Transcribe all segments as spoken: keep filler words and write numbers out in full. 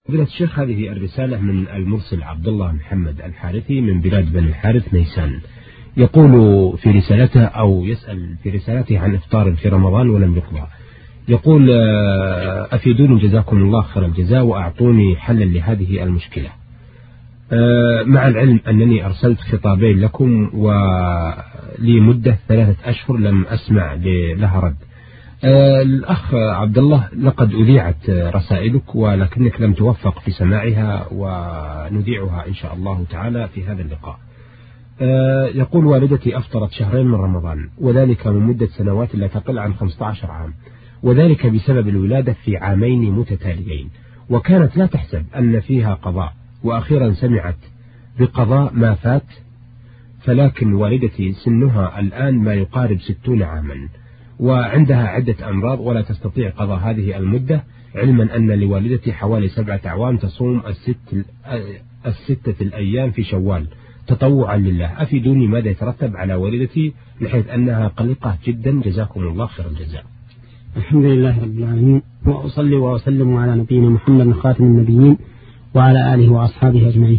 فضيلة الشيخ، هذه الرسالة من المرسل عبد الله محمد الحارثي من بلاد بني الحارث نيسان. يقول في رسالته أو يسأل في رسالته عن إفطار في رمضان ولم يقضى. يقول: أفيدوني جزاكم الله خير الجزاء وأعطوني حلا لهذه المشكلة، مع العلم أنني أرسلت خطابين لكم ولمدة ثلاثة أشهر لم أسمع لها رد. الأخ عبد الله، لقد أذيعت رسائلك ولكنك لم توفق في سماعها، ونذيعها إن شاء الله تعالى في هذا اللقاء. يقول: والدتي أفطرت شهرين من رمضان، وذلك من مدة سنوات لا تقل عن خمسة عشر عام، وذلك بسبب الولادة في عامين متتاليين، وكانت لا تحسب أن فيها قضاء، وأخيرا سمعت بقضاء ما فات، فلكن والدتي سنها الآن ما يقارب ستون عاما، وعندها عدة أمراض ولا تستطيع قضاء هذه المدة، علما أن لوالدتي حوالي سبعة أعوام تصوم الست الستة الأيام في شوال تطوعا لله. أفيدوني ماذا يترتب على والدتي بحيث أنها قلقة جدا، جزاكم الله خير الجزاء. الحمد لله رب العالمين، وأصلي وأسلم على نبينا محمد خاتم النبيين وعلى آله وأصحابه أجمعين.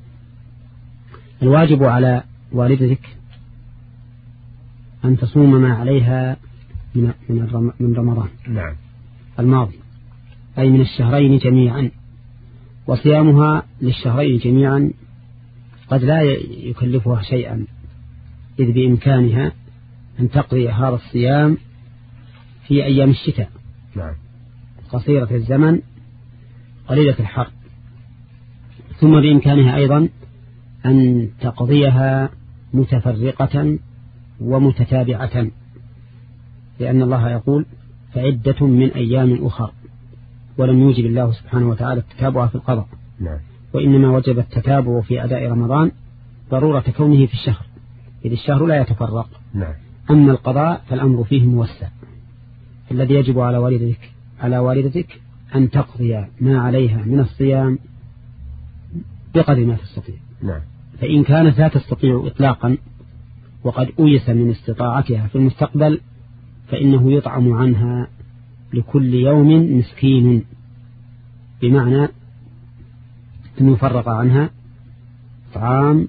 الواجب على والدتك أن تصوم ما عليها من من رمضان نعم الماضي، أي من الشهرين جميعا، وصيامها للشهرين جميعا قد لا يكلفها شيئا، إذ بإمكانها أن تقضي هذا الصيام في أيام الشتاء نعم قصيرة الزمن قليلة الحر، ثم بإمكانها أيضا أن تقضيها متفرقة ومتتابعة، لأن الله يقول: فعدة من أيام أخر، ولم يوجب الله سبحانه وتعالى التتابع في القضاء، نعم. وإنما وجب التتابع في أداء رمضان ضرورة كونه في الشهر، إذ الشهر لا يتفرق. نعم. أما القضاء فالأمر فيه موسع. الذي يجب على والدتك على والدتك أن تقضي ما عليها من الصيام بقدر ما تستطيع. نعم. فإن كانت لا تستطيع إطلاقا وقد أيس من استطاعتها في المستقبل، فإنه يطعم عنها لكل يوم مسكين، بمعنى أن يفرق عنها طعام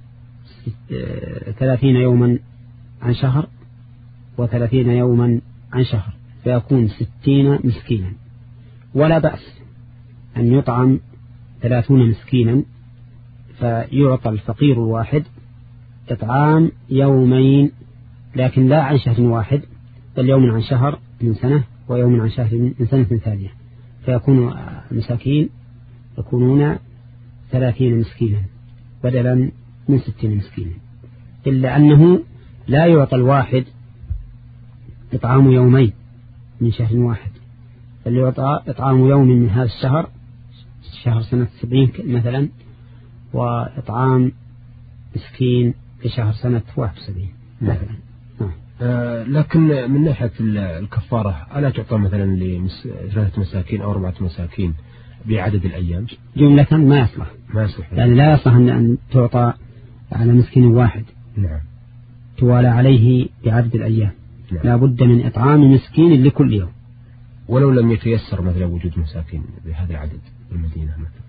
ثلاثين يوما عن شهر وثلاثين يوما عن شهر، فيكون ستين مسكينا. ولا بأس أن يطعم ثلاثون مسكينا، فيعطى الفقير الواحد إطعام يومين، لكن لا عن شهر واحد، بل يوم عن شهر من سنة ويوم عن شهر من سنة ثانية، فيكون المساكين يكونون ثلاثين مسكينا بدلا من ستين مسكينا، إلا أنه لا يعطى الواحد إطعام يومين من شهر واحد، بل يعطى إطعام يوم من هذا الشهر، شهر سنة سبعين مثلا، وإطعام مسكين في شهر سنة واحد وسبعين مثلا. نعم. آه لكن من ناحية الكفارة ألا تعطى مثلا لثلاثة مساكين أو أربعة مساكين بعدد الأيام جملة؟ ما يصلح ما يصلح يعني لا يصلح أن تعطى على مسكين واحد. نعم. توالى عليه بعدد الأيام. نعم. لا بد من إطعام مسكين لكل يوم، ولو لم يتيسر مثلا وجود مساكين بهذا العدد في المدينة مثلا.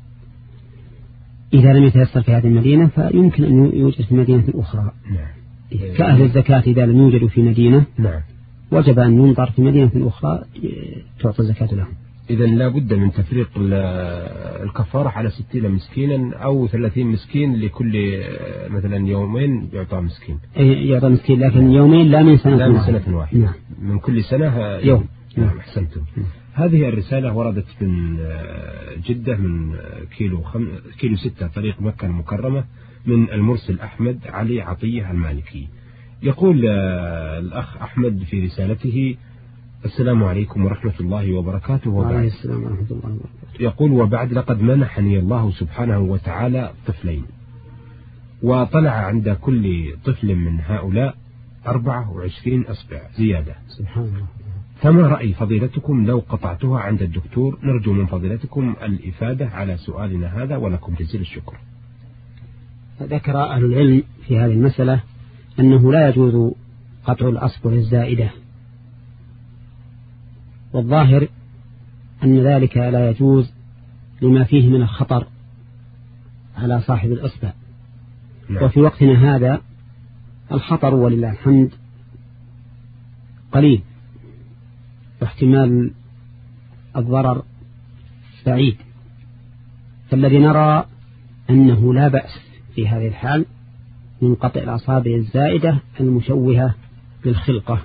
إذا لم يتيسر في هذه المدينة فيمكن أن يوجد في مدينة أخرى. نعم. كأهل الزكاة إذا لم يوجدوا في مدينة نعم وجب أن ينظر في مدينة أخرى تعطى الزكاة لهم. إذا لا بد من تفريق الكفارة على ستين مسكينا أو ثلاثين مسكين لكل مثلا يومين يعطى مسكين. يعطى مسكين، لكن يومين لا من سنة لا من سنة واحدة. نعم. من كل سنة يوم. نعم. أحسنتم. هذه الرسالة وردت من جدة من كيلو خم... كيلو ستة طريق مكة المكرمة من المرسل أحمد علي عطية المالكي. يقول الأخ أحمد في رسالته: السلام عليكم ورحمة الله وبركاته. وعليه السلام ورحمة الله وبركاته. يقول: وبعد لقد منحني الله سبحانه وتعالى طفلين، وطلع عند كل طفل من هؤلاء أربعة وعشرين أصبع زيادة. سبحان الله. فما رأي فضيلتكم لو قطعتها عند الدكتور؟ نرجو من فضيلتكم الإفادة على سؤالنا هذا، ولكم جزيل الشكر. ذكر أهل العلم في هذه المسألة أنه لا يجوز قطع الأصبع الزائدة، والظاهر أن ذلك لا يجوز لما فيه من الخطر على صاحب الإصبع. نعم. وفي وقتنا هذا الخطر ولله الحمد قليل، واحتمال الضرر بعيد، فالذي نرى أنه لا بأس في هذه الحال من قطع الأصابع الزائدة المشوهة للخلقة.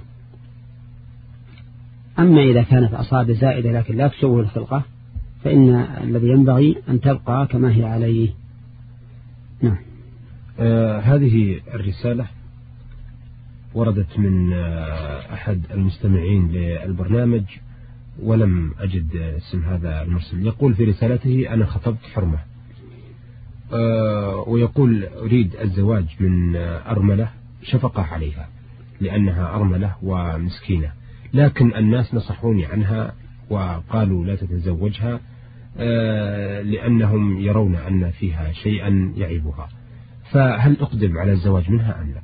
أما إذا كانت أصابع زائدة لكن لا تشوه الخلقة فإن الذي ينبغي أن تبقى كما هي عليه. نعم. آه هذه الرسالة وردت من آه أحد المستمعين للبرنامج ولم أجد اسم هذا المرسل. يقول في رسالته: أنا خطبت حرمة، آه ويقول أريد الزواج من آه أرملة شفقة عليها لأنها أرملة ومسكينة، لكن الناس نصحوني عنها وقالوا لا تتزوجها آه لأنهم يرون أن فيها شيئا يعيبها، فهل أقدم على الزواج منها أم لا؟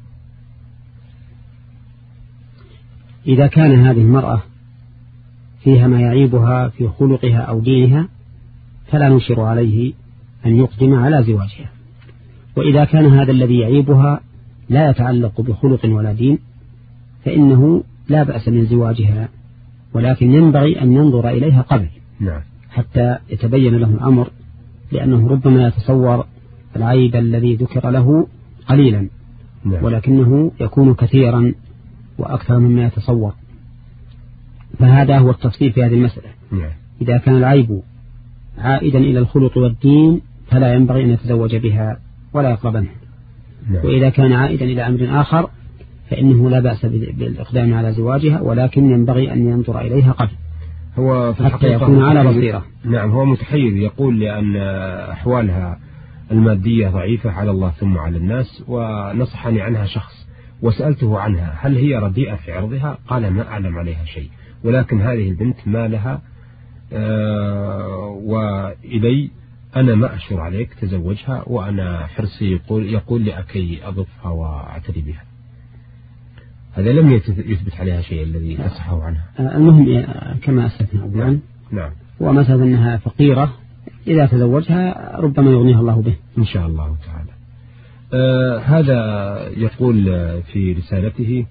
إذا كان هذه المرأة فيها ما يعيبها في خلقها أو دينها فلا نشير عليه أن يقدم على زواجها. وإذا كان هذا الذي يعيبها لا يتعلق بخلق ولا دين فإنه لا بأس من زواجها، ولكن ينبغي أن ينظر إليها قبل. نعم. حتى يتبين له الأمر، لأنه ربما يتصور العيب الذي ذكر له قليلا. نعم. ولكنه يكون كثيرا وأكثر مما يتصور، فهذا هو التفصيل في هذه المسألة. نعم. إذا كان العيب عائدا إلى الخلق والدين فلا ينبغي أن يتزوج بها ولا يقربنها. نعم. وإذا كان عائدا إلى أمر آخر فإنه لا بأس بالإقدام على زواجها، ولكن ينبغي أن ينظر إليها قبل هو في حتى يكون على بصيرة. نعم. هو متحير، يقول لأن أحوالها المادية ضعيفة على الله ثم على الناس، ونصحني عنها شخص وسألته عنها هل هي رديئة في عرضها؟ قال ما أعلم عليها شيء، ولكن هذه البنت ما لها آه وإلي أنا ما أشور عليك تزوجها، وأنا حرصي يقول, يقول لأكي أضفها وأعتني بها. هذا لم يثبت عليها شيء الذي نصحه عنها. المهم كما أسلفنا أولا، نعم. ومثلا أنها فقيرة إذا تزوجها ربما يغنيها الله به إن شاء الله تعالى. آه هذا يقول في رسالته: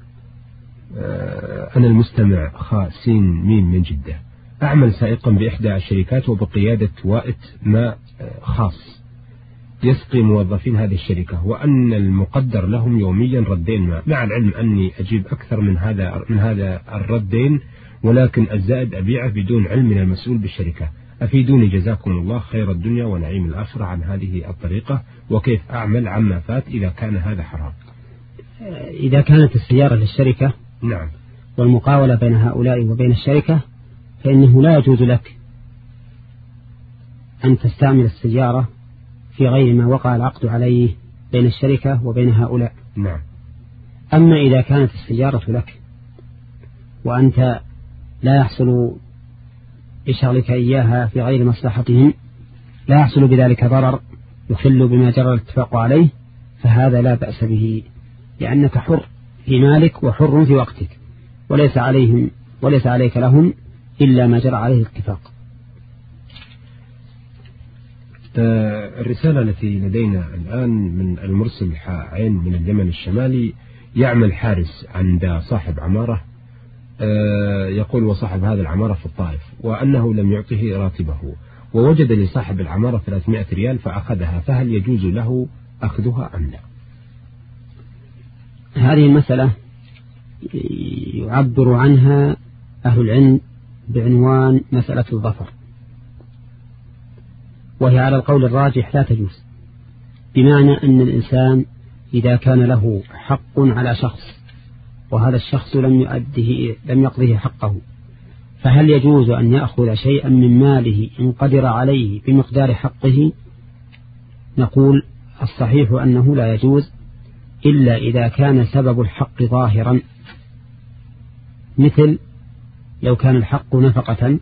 آه أنا المستمع خا سين ميم من جدة، أعمل سائقا بإحدى الشركات وبقيادة وائت ماء خاص يسقي موظفين هذه الشركة، وأن المقدر لهم يوميا ردين ماء، مع العلم أني أجيب أكثر من هذا من هذا الردين، ولكن الزائد أبيعه بدون علم من المسؤول بالشركة. أفيدوني جزاكم الله خير الدنيا ونعيم الآخرة عن هذه الطريقة، وكيف أعمل عما فات إذا كان هذا حرام؟ إذا كانت السيارة للشركة نعم والمقاولة بين هؤلاء وبين الشركة فإنه لا يجوز لك أن تستعمل السيارة في غير ما وقع العقد عليه بين الشركة وبين هؤلاء. نعم. أما إذا كانت السيارة لك وأنت لا يحصل بشغلك إياها في غير مصلحتهم، لا يحصل بذلك ضرر يخل بما جرى الاتفاق عليه، فهذا لا بأس به، لأنك حر في مالك وحر في وقتك، وليس عليهم وليس عليك لهم إلا ما جرى عليه الاتفاق. الرسالة التي لدينا الآن من المرسل عين من اليمن الشمالي، يعمل حارس عند صاحب عمارة، يقول وصاحب هذا العمارة في الطائف، وأنه لم يعطه راتبه، ووجد لصاحب العمارة ثلاثمائة ريال فأخذها، فهل يجوز له أخذها أم لا؟ هذه المسألة يعبر عنها أهل العلم بعنوان مسألة الظفر، وهي على القول الراجح لا تجوز، بمعنى أن الإنسان إذا كان له حق على شخص وهذا الشخص لم يؤده لم يقضه حقه، فهل يجوز أن يأخذ شيئا من ماله إن قدر عليه بمقدار حقه؟ نقول الصحيح أنه لا يجوز إلا إذا كان سبب الحق ظاهرا، مثل لو كان الحق نفقة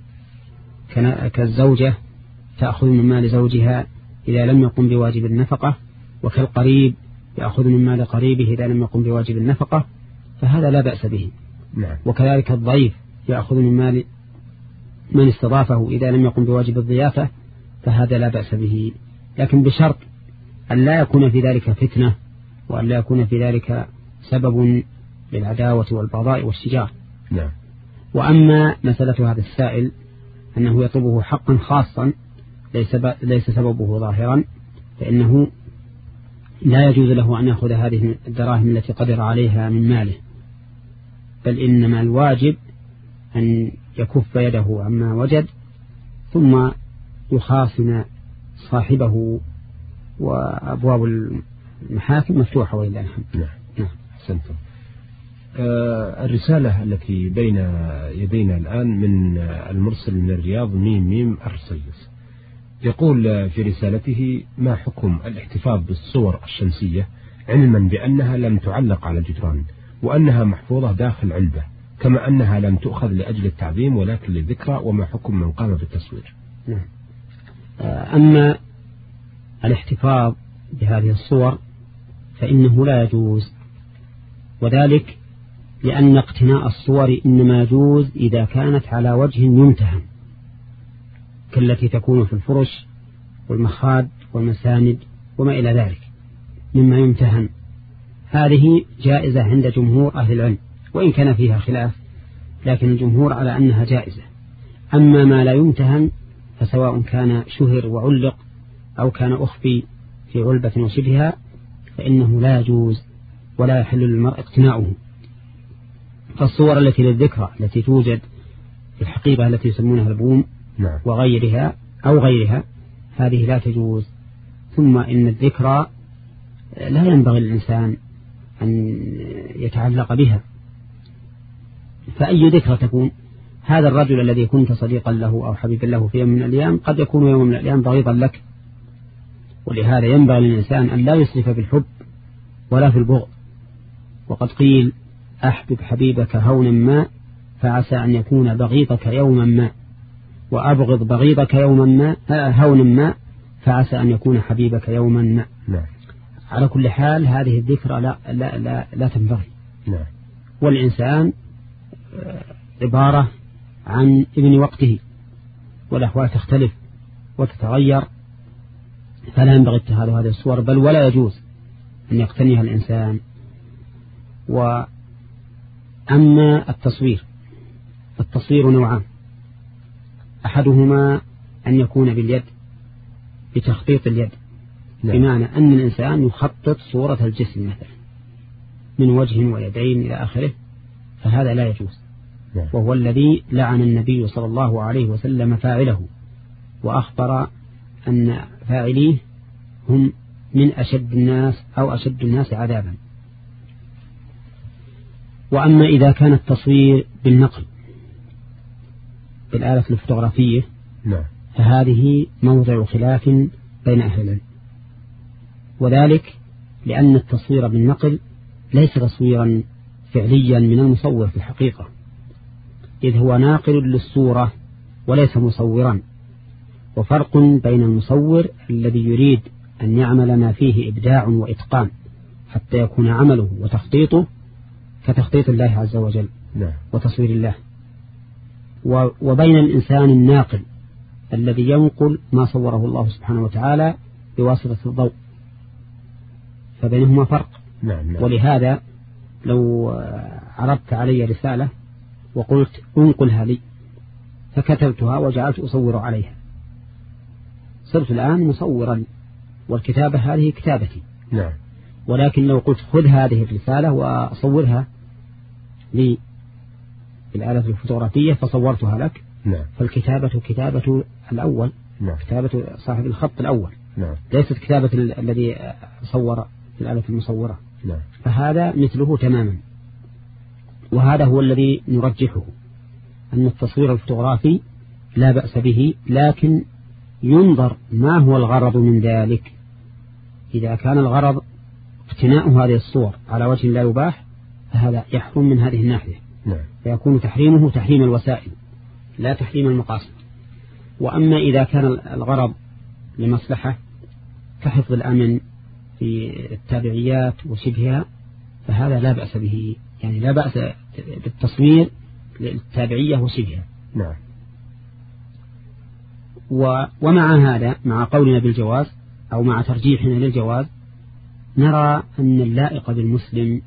كالزوجة تأخذ من مال زوجها إذا لم يقم بواجب النفقة، وكالقريب يأخذ من مال قريبه إذا لم يقم بواجب النفقة، فهذا لا بأس به. نعم. وكذلك الضيف يأخذ من مال من استضافه إذا لم يقم بواجب الضيافة فهذا لا بأس به، لكن بشرط أن لا يكون في ذلك فتنة، وأن لا يكون في ذلك سبب للعداوة والبغضاء والشجار. نعم. وأما مسألة هذا السائل أنه يطلبه حقا خاصا ليس, ليس سببه ظاهرا، فإنه لا يجوز له أن يأخذ هذه الدراهم التي قدر عليها من ماله، بل إنما الواجب أن يكف يده عما وجد ثم يخاصم صاحبه، وأبواب المحاكم مفتوحة ولله الحمد. نعم. نعم. أحسنتم. آه الرسالة التي بين يدينا الآن من المرسل من الرياض ميم ميم الرصيص، يقول في رسالته: ما حكم الاحتفاظ بالصور الشمسية علما بأنها لم تعلق على الجدران وأنها محفوظة داخل علبة، كما أنها لم تؤخذ لأجل التعظيم ولكن للذكرى، وما حكم من قام بالتصوير؟ نعم. أما الاحتفاظ بهذه الصور فإنه لا يجوز، وذلك لأن اقتناء الصور إنما يجوز إذا كانت على وجه يمتهن، كالتي تكون في الفرش والمخاد والمساند وما إلى ذلك مما يمتهن، هذه جائزة عند جمهور أهل العلم، وإن كان فيها خلاف لكن الجمهور على أنها جائزة. أما ما لا يمتهن فسواء كان شهر وعلق أو كان أخفي في علبة وشبهها فإنه لا يجوز ولا يحل للمرء اقتناؤه. فالصور التي للذكرى التي توجد في الحقيبة التي يسمونها البوم نعم. وغيرها أو غيرها هذه لا تجوز. ثم إن الذكرى لا ينبغي للإنسان أن يتعلق بها، فأي ذكرى تكون؟ هذا الرجل الذي كنت صديقا له أو حبيبا له في يوم من الأيام قد يكون يوم من الأيام بغيضا لك، ولهذا ينبغي للإنسان أن لا يسرف بالحب ولا في البغض. وقد قيل: أحبب حبيبك هونا ما فعسى أن يكون بغيضك يوما ما، وأبغض بغيضك يوما ما هونا ما فعسى أن يكون حبيبك يوما ما. نعم. على كل حال هذه الذكرى لا, لا, لا, لا تنبغي. نعم. والإنسان عبارة عن ابن وقته، والأحوال تختلف وتتغير، فلا ينبغي اتخاذ هذه الصور، بل ولا يجوز أن يقتنيها الإنسان. وأما التصوير التصوير نوعان: أحدهما أن يكون باليد بتخطيط اليد، نعم. بمعنى أن الإنسان يخطط صورة الجسم مثلا من وجه ويدين إلى آخره، فهذا لا يجوز. نعم. وهو الذي لعن النبي صلى الله عليه وسلم فاعله، وأخبر أن فاعليه هم من أشد الناس أو أشد الناس عذابا. وأما إذا كان التصوير بالنقل بالآلة الفوتوغرافية نعم. فهذه موضع خلاف بين أهل العلم، وذلك لأن التصوير بالنقل ليس تصويرا فعليا من المصور في الحقيقة، إذ هو ناقل للصورة وليس مصورا. وفرق بين المصور الذي يريد أن يعمل ما فيه إبداع وإتقان حتى يكون عمله وتخطيطه كتخطيط الله عز وجل نعم. وتصوير الله، وبين الإنسان الناقل الذي ينقل ما صوره الله سبحانه وتعالى بواسطة الضوء، فبينهما فرق. نعم. نعم. ولهذا لو عرضت علي رسالة وقلت انقلها لي فكتبتها وجعلت أصور عليها، صرت الآن مصورا، والكتابة هذه كتابتي. نعم. ولكن لو قلت خذ هذه الرسالة وأصورها لي بالآلة الفوتوغرافية فصورتها لك، نعم. فالكتابة كتابة الأول، نعم. كتابة صاحب الخط الأول، نعم. ليست كتابة الذي صور الآلة المصورة. نعم. فهذا مثله تماما. وهذا هو الذي نرجحه، أن التصوير الفوتوغرافي لا بأس به، لكن ينظر ما هو الغرض من ذلك. إذا كان الغرض اقتناء هذه الصور على وجه لا يباح فهذا يحرم من هذه الناحية. نعم. فيكون تحريمه تحريم الوسائل لا تحريم المقاصد. وأما إذا كان الغرض لمصلحة كحفظ الأمن في التابعيات وشبهها فهذا لا بأس به، يعني لا بأس بالتصوير للتابعية وشبهها. نعم. ومع هذا مع قولنا بالجواز أو مع ترجيحنا للجواز نرى أن اللائق بالمسلم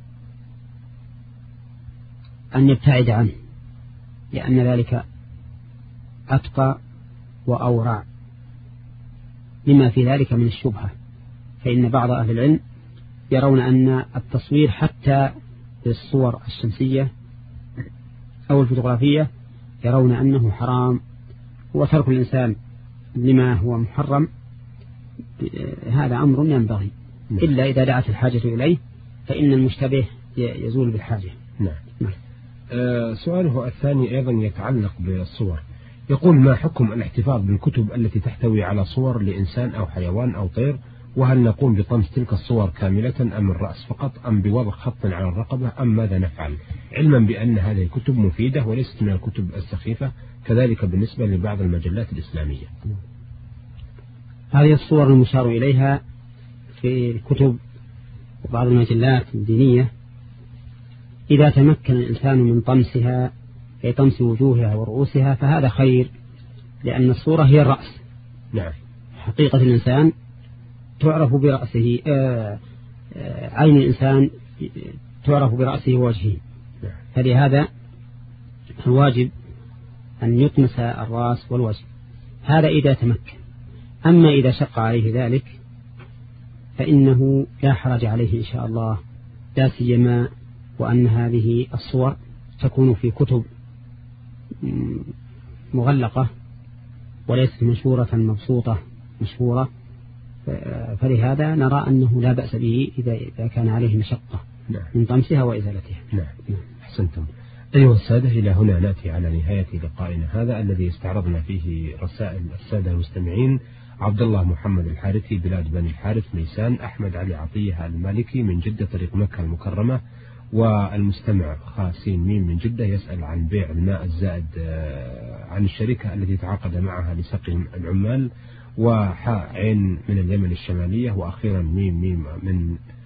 أن يبتعد عنه، لأن ذلك أتقى وأورع لما في ذلك من الشبهة. فإن بعض أهل العلم يرون أن التصوير حتى بالصور الشمسية أو الفوتوغرافية يرون أنه حرام، وترك الإنسان لما هو محرم هذا أمر ينبغي، إلا إذا دعت الحاجة إليه فإن المشتبه يزول بالحاجة. نعم. نعم. آه سؤاله الثاني أيضا يتعلق بالصور، يقول: ما حكم الاحتفاظ بالكتب التي تحتوي على صور لإنسان أو حيوان أو طير؟ وهل نقوم بطمس تلك الصور كاملة أم الرأس فقط أم بوضع خط على الرقبة أم ماذا نفعل، علما بأن هذه الكتب مفيدة وليست من الكتب السخيفة، كذلك بالنسبة لبعض المجلات الإسلامية؟ هذه الصور المشار إليها في الكتب وبعض المجلات الدينية إذا تمكن الإنسان من طمسها أي طمس وجوهها ورؤوسها فهذا خير، لأن الصورة هي الرأس. نعم. حقيقة الإنسان تعرف برأسه، آه آه عين الإنسان تعرف برأسه ووجهه، فلهذا الواجب أن يطمس الرأس والوجه، هذا إذا تمكن. أما إذا شق عليه ذلك فإنه لا حرج عليه إن شاء الله، لا سيما وأن هذه الصور تكون في كتب مغلقة وليست منشورة مبسوطة مشهورة، فلهذا نرى أنه لا بأس به إذا كان عليه مشقة من طمسها وإزالتها. نعم. أحسنتم. أيها السادة، إلى هنا نأتي على نهاية لقائنا هذا الذي استعرضنا فيه رسائل السادة المستمعين: عبد الله محمد الحارثي، بلاد بني الحارث ميسان. أحمد علي عطية المالكي من جدة طريق مكة المكرمة. والمستمع خاسين ميم من جدة يسأل عن بيع الماء الزائد عن الشركة التي تعاقد معها لسقي العمال. وحاء عين من اليمن الشمالية. وأخيرا ميم ميم من